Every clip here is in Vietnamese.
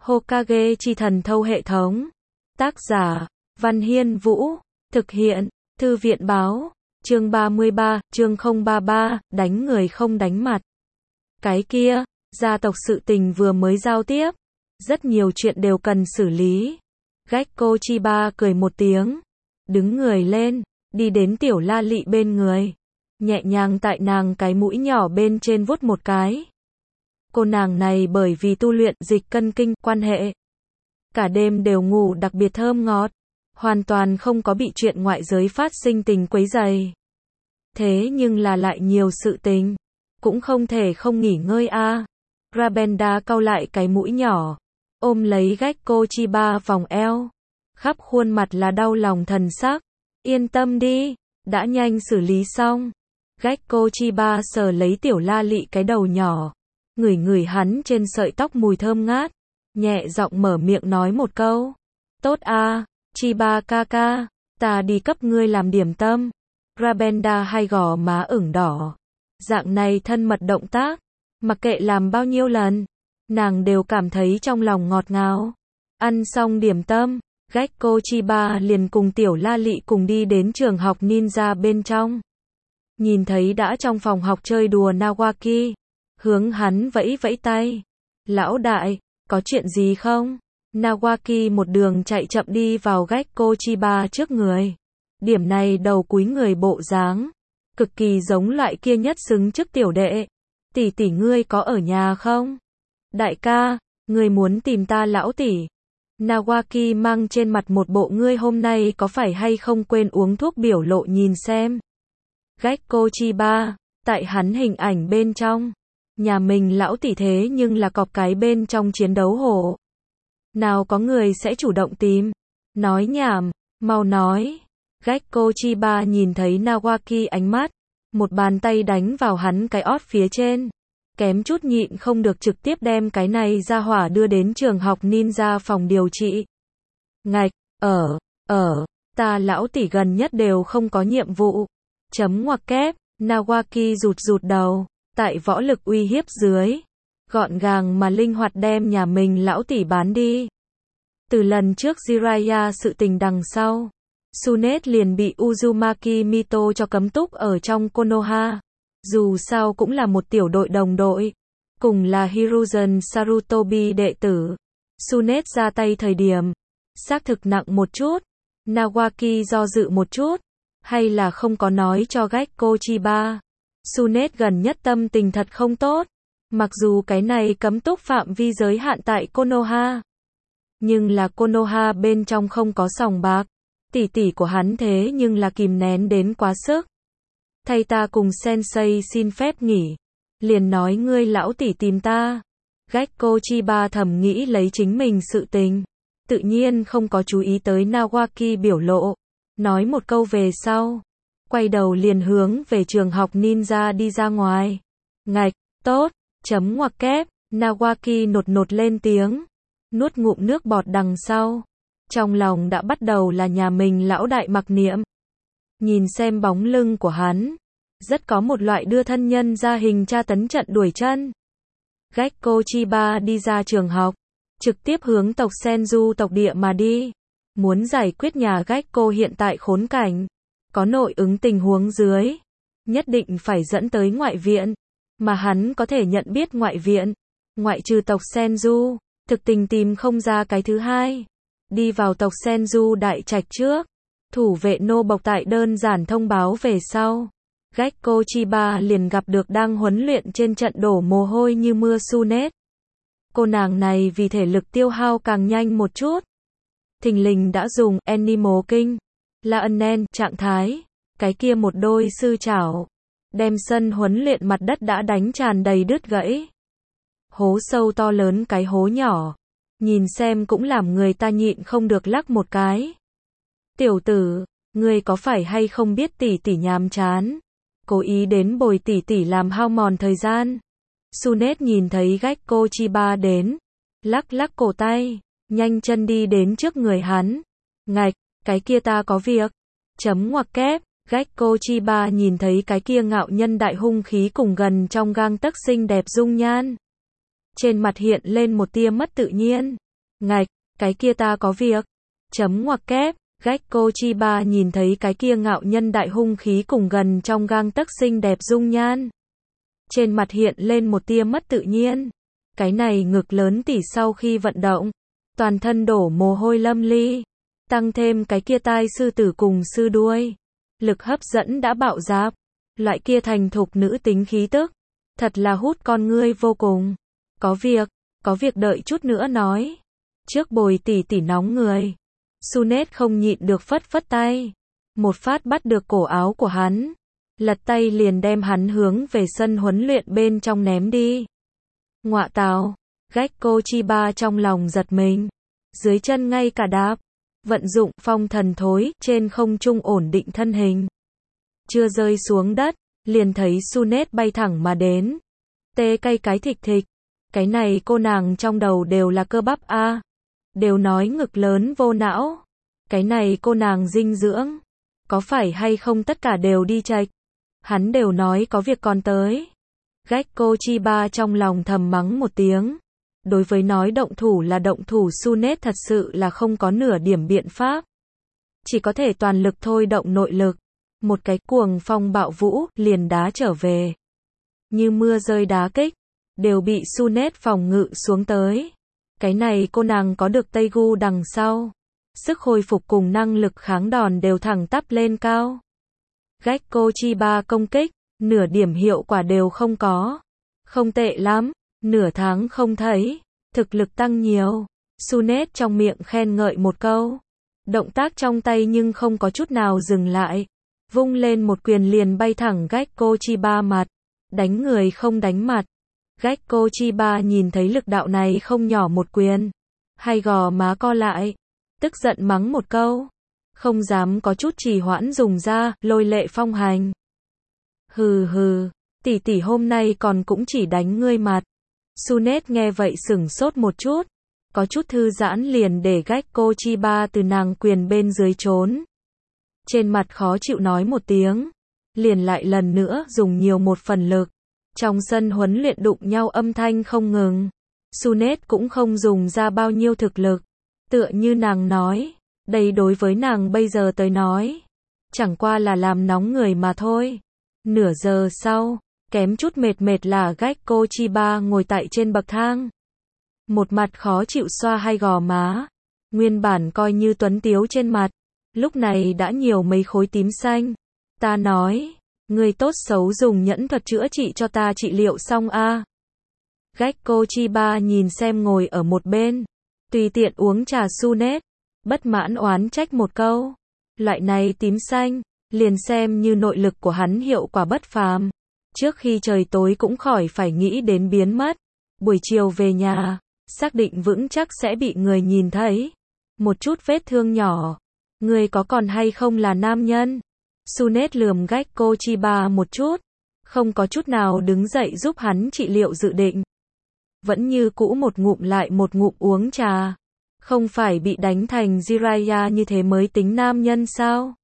Hokage chi thần thâu hệ thống. Tác giả, Văn Hiên Vũ. Thực hiện, Thư viện báo. Chương 33, chương 033, đánh người không đánh mặt. Cái kia, gia tộc sự tình vừa mới giao tiếp. Rất nhiều chuyện đều cần xử lý. Gekko Chiba cười một tiếng. Đứng người lên, đi đến tiểu La Lị bên người. Nhẹ nhàng tại nàng cái mũi nhỏ bên trên vuốt một cái. Cô nàng này bởi vì tu luyện dịch cân kinh quan hệ. Cả đêm đều ngủ đặc biệt thơm ngọt. Hoàn toàn không có bị chuyện ngoại giới phát sinh tình quấy rầy. Thế nhưng là lại nhiều sự tình. Cũng không thể không nghỉ ngơi a. Rabenda cau lại cái mũi nhỏ. Ôm lấy Gekko Chiba vòng eo. Khắp khuôn mặt là đau lòng thần sắc. Yên tâm đi, đã nhanh xử lý xong. Gekko Chiba sờ lấy tiểu La Lị cái đầu nhỏ. Ngửi ngửi hắn trên sợi tóc mùi thơm ngát. Nhẹ giọng mở miệng nói một câu. Tốt a, Chiba ca, ta đi cấp ngươi làm điểm tâm. Rabenda hai gò má ửng đỏ. Dạng này thân mật động tác, mặc kệ làm bao nhiêu lần, nàng đều cảm thấy trong lòng ngọt ngào. Ăn xong điểm tâm, Gekko Chiba liền cùng tiểu La Lị cùng đi đến trường học ninja bên trong. Nhìn thấy đã trong phòng học chơi đùa Nawaki, hướng hắn vẫy vẫy tay. Lão đại, có chuyện gì không? Nawaki một đường chạy chậm đi vào Gekko Chiba trước người. Điểm này đầu cúi người bộ dáng, cực kỳ giống loại kia nhất xứng trước tiểu đệ. Tỷ tỷ ngươi có ở nhà không? Đại ca, ngươi muốn tìm ta lão tỷ. Nawaki mang trên mặt một bộ ngươi hôm nay có phải hay không quên uống thuốc biểu lộ nhìn xem. Gekko Chiba, tại hắn hình ảnh bên trong. Nhà mình lão tỷ thế nhưng là cọp cái bên trong chiến đấu hổ. Nào có người sẽ chủ động tìm. Nói nhảm, mau nói. Gekko Chiba nhìn thấy Nawaki ánh mắt. Một bàn tay đánh vào hắn cái ót phía trên. Kém chút nhịn không được trực tiếp đem cái này ra hỏa đưa đến trường học ninja phòng điều trị. Ngạch, ta lão tỷ gần nhất đều không có nhiệm vụ. Chấm ngoặc kép, Nawaki rụt đầu. Tại võ lực uy hiếp dưới, gọn gàng mà linh hoạt đem nhà mình lão tỷ bán đi. Từ lần trước Jiraiya sự tình đằng sau, Tsunet liền bị Uzumaki Mito cho cấm túc ở trong Konoha. Dù sao cũng là một tiểu đội đồng đội, cùng là Hiruzen Sarutobi đệ tử. Tsunet ra tay thời điểm, xác thực nặng một chút. Nawaki do dự một chút, hay là không có nói cho Gekko Chiba. Tsunet gần nhất tâm tình thật không tốt. Mặc dù cái này cấm túc phạm vi giới hạn tại Konoha, nhưng là Konoha bên trong không có sòng bạc. Tỷ tỷ của hắn thế nhưng là kìm nén đến quá sức. Thầy ta cùng sensei xin phép nghỉ. Liền nói ngươi lão tỷ tìm ta. Gekko Chiba thầm nghĩ lấy chính mình sự tình. Tự nhiên không có chú ý tới Nawaki biểu lộ. Nói một câu về sau. Quay đầu liền hướng về trường học ninja đi ra ngoài. Ngạch, tốt, chấm ngoặc kép, Nawaki nột lên tiếng. Nuốt ngụm nước bọt đằng sau. Trong lòng đã bắt đầu là nhà mình lão đại mặc niệm. Nhìn xem bóng lưng của hắn. Rất có một loại đưa thân nhân ra hình tra tấn trận đuổi chân. Gekko Chiba đi ra trường học. Trực tiếp hướng tộc Senju tộc địa mà đi. Muốn giải quyết nhà Gekko hiện tại khốn cảnh. Có nội ứng tình huống dưới. Nhất định phải dẫn tới ngoại viện. Mà hắn có thể nhận biết ngoại viện. Ngoại trừ tộc Senju. Thực tình tìm không ra cái thứ hai. Đi vào tộc Senju đại trạch trước. Thủ vệ nô bộc tại đơn giản thông báo về sau. Gekko Chiba liền gặp được đang huấn luyện trên trận đổ mồ hôi như mưa Tsunet. Cô nàng này vì thể lực tiêu hao càng nhanh một chút. Thình lình đã dùng Animal King. Là nen trạng thái. Cái kia một đôi sư chảo. Đem sân huấn luyện mặt đất đã đánh tràn đầy đứt gãy. Hố sâu to lớn cái hố nhỏ. Nhìn xem cũng làm người ta nhịn không được lắc một cái. Tiểu tử, ngươi có phải hay không biết tỷ tỷ nhàm chán? Cố ý đến bồi tỷ tỷ làm hao mòn thời gian. Tsunet nhìn thấy Gekko Chiba đến. Lắc cổ tay. Nhanh chân đi đến trước người hắn. Ngạch, cái kia ta có việc. Chấm ngoặc kép. Gekko Chiba nhìn thấy cái kia ngạo nhân đại hung khí cùng gần trong gang tấc xinh đẹp dung nhan. Trên mặt hiện lên một tia mất tự nhiên. Ngạch, cái kia ta có việc. Chấm ngoặc kép, Gekko Chiba nhìn thấy cái kia ngạo nhân đại hung khí cùng gần trong gang tấc xinh đẹp dung nhan. Trên mặt hiện lên một tia mất tự nhiên. Cái này ngực lớn tỉ sau khi vận động, toàn thân đổ mồ hôi lâm ly. Tăng thêm cái kia tai sư tử cùng sư đuôi. Lực hấp dẫn đã bạo dạp. Loại kia thành thục nữ tính khí tức. Thật là hút con ngươi vô cùng. Có việc đợi chút nữa nói. Trước bồi tỉ tỉ nóng người. Sunet không nhịn được phất phất tay. Một phát bắt được cổ áo của hắn. Lật tay liền đem hắn hướng về sân huấn luyện bên trong ném đi. Ngọa tào, Gekko Chiba trong lòng giật mình. Dưới chân ngay cả đạp. Vận dụng phong thần thối trên không trung ổn định thân hình. Chưa rơi xuống đất, liền thấy Sunet bay thẳng mà đến. Tê cay cái thịch thịch. Cái này cô nàng trong đầu đều là cơ bắp a. Đều nói ngực lớn vô não. Cái này cô nàng dinh dưỡng. Có phải hay không tất cả đều đi chệch. Hắn đều nói có việc còn tới. Gekko Chiba trong lòng thầm mắng một tiếng. Đối với nói động thủ là động thủ Sunet thật sự là không có nửa điểm biện pháp. Chỉ có thể toàn lực thôi động nội lực. Một cái cuồng phong bạo vũ liền đá trở về. Như mưa rơi đá kích. Đều bị Sunet phòng ngự xuống tới. Cái này cô nàng có được Tây Gu đằng sau. Sức hồi phục cùng năng lực kháng đòn đều thẳng tắp lên cao. Gekko Chiba công kích, nửa điểm hiệu quả đều không có. Không tệ lắm, nửa tháng không thấy, thực lực tăng nhiều. Sunet trong miệng khen ngợi một câu. Động tác trong tay nhưng không có chút nào dừng lại. Vung lên một quyền liền bay thẳng Gekko Chiba mặt. Đánh người không đánh mặt. Gekko Chiba nhìn thấy lực đạo này không nhỏ một quyền. Hay gò má co lại. Tức giận mắng một câu. Không dám có chút trì hoãn dùng ra, lôi lệ phong hành. Hừ hừ, tỷ tỷ hôm nay còn cũng chỉ đánh ngươi mặt. Sunet nghe vậy sửng sốt một chút. Có chút thư giãn liền để Gekko Chiba từ nàng quyền bên dưới trốn. Trên mặt khó chịu nói một tiếng. Liền lại lần nữa dùng nhiều một phần lực. Trong sân huấn luyện đụng nhau âm thanh không ngừng. Sunet cũng không dùng ra bao nhiêu thực lực. Tựa như nàng nói. Đây đối với nàng bây giờ tới nói. Chẳng qua là làm nóng người mà thôi. Nửa giờ sau, kém chút mệt là Gekko Chiba ngồi tại trên bậc thang. Một mặt khó chịu xoa hai gò má. Nguyên bản coi như tuấn tiếu trên mặt. Lúc này đã nhiều mấy khối tím xanh. Ta nói, người tốt xấu dùng nhẫn thuật chữa trị cho ta trị liệu xong a. Gekko Chiba nhìn xem ngồi ở một bên. Tùy tiện uống trà Sunet. Bất mãn oán trách một câu. Loại này tím xanh, liền xem như nội lực của hắn hiệu quả bất phàm. Trước khi trời tối cũng khỏi phải nghĩ đến biến mất. Buổi chiều về nhà, xác định vững chắc sẽ bị người nhìn thấy. Một chút vết thương nhỏ. Người có còn hay không là nam nhân? Sunet lườm Gekko Chiba một chút. Không có chút nào đứng dậy giúp hắn trị liệu dự định. Vẫn như cũ một ngụm lại một ngụm uống trà. Không phải bị đánh thành Jiraiya như thế mới tính nam nhân sao?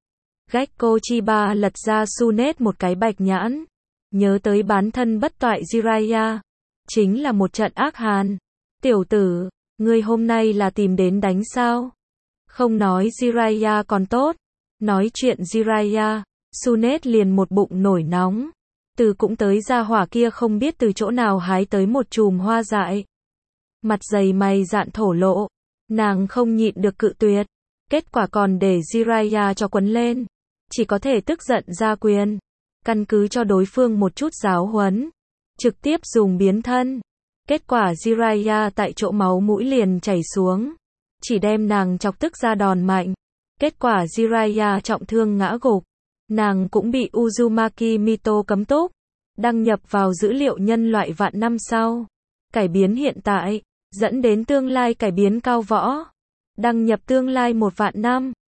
Gekko Chiba lật ra Sunet một cái bạch nhãn. Nhớ tới bán thân bất toại Jiraiya. Chính là một trận ác hàn. Tiểu tử, ngươi hôm nay là tìm đến đánh sao? Không nói Jiraiya còn tốt. Nói chuyện Jiraiya, Sunet liền một bụng nổi nóng. Từ cũng tới ra hỏa kia không biết từ chỗ nào hái tới một chùm hoa dại. Mặt dày mày dạn thổ lộ. Nàng không nhịn được cự tuyệt. Kết quả còn để Jiraiya cho quấn lên. Chỉ có thể tức giận ra quyền. Căn cứ cho đối phương một chút giáo huấn. Trực tiếp dùng biến thân. Kết quả Jiraiya tại chỗ máu mũi liền chảy xuống. Chỉ đem nàng chọc tức ra đòn mạnh. Kết quả Jiraiya trọng thương ngã gục. Nàng cũng bị Uzumaki Mito cấm túc. Đăng nhập vào dữ liệu nhân loại vạn năm sau. Cải biến hiện tại. Dẫn đến tương lai cải biến cao võ. Đăng nhập tương lai 1 vạn năm.